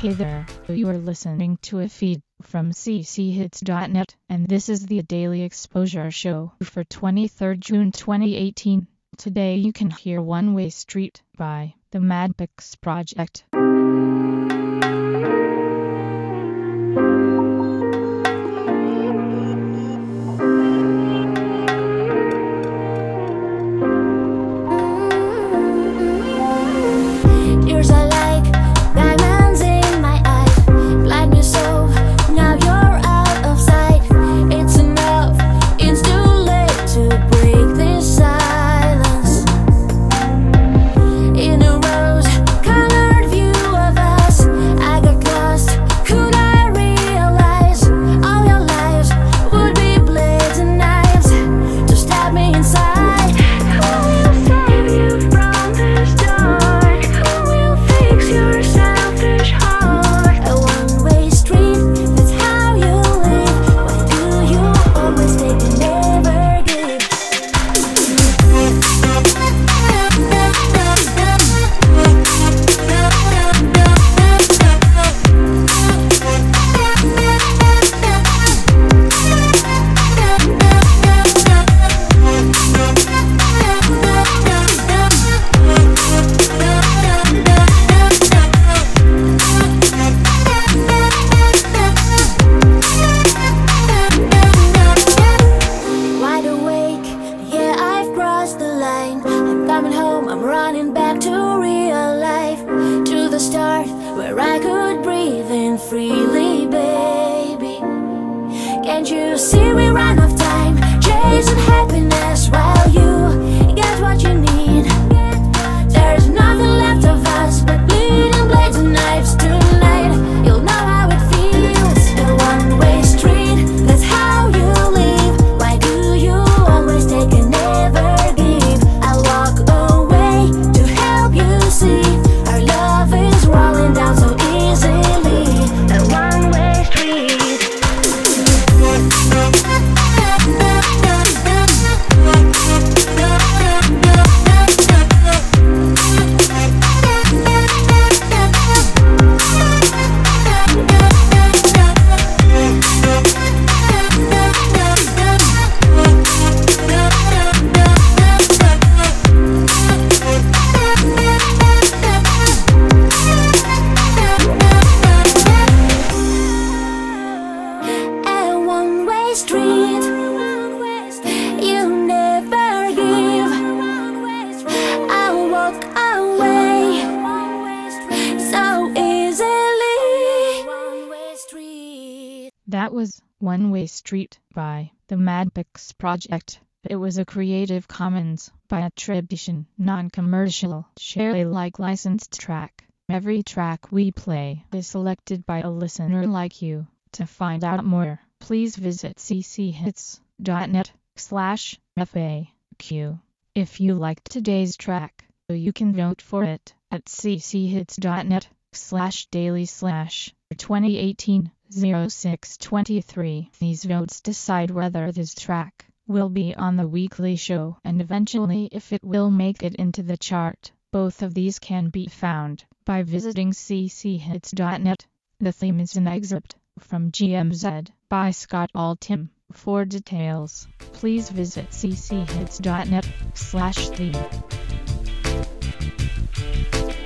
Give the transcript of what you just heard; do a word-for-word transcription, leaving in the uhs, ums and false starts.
Hey there, you are listening to a feed from c c hits dot net, and this is the Daily Exposure Show for twenty-third of June twenty eighteen. Today you can hear One Way Street by the Madpix Project. Yours are like diamonds in my eyes, blind me so, now you're out of sight. It's enough, it's too late to break this silence. In a rose-colored view of us, I got lost. Could I realize all your lives would be blades and knives to stab me inside? Who will save you from this dark? Who will fix your selfish heart? A one-way street, that's how you live. Why do you always take and never give? Wide awake, yeah, I've crossed the line. I'm coming home, I'm running back to real life, to the start where I could breathe in freely, baby. Can't you see we run out of time, chasing happiness while you get what you need? There's nothing left of us but bleeding blades and knives tonight. You'll know how it feels. A one-way street, that's how you live. Why do you always take and never give? I walk away to help you see our love is rolling down so easily. A one-way street. A one-way street, you never give. I'll walk away so easily. One-way street. That was One Way Street by the Madpix Project. It was a Creative Commons by attribution, non-commercial, share Alike licensed track. Every track we play is selected by a listener like you. To find out more, please visit c c hits dot net slash F A Q. If you liked today's track, you can vote for it at c c hits dot net slash daily slash twenty eighteen oh six twenty-three. These votes decide whether this track will be on the weekly show and eventually if it will make it into the chart. Both of these can be found by visiting c c hits dot net. The theme is an excerpt from G M Z by Scott Altham. For details, please visit c c hits dot net slash theme.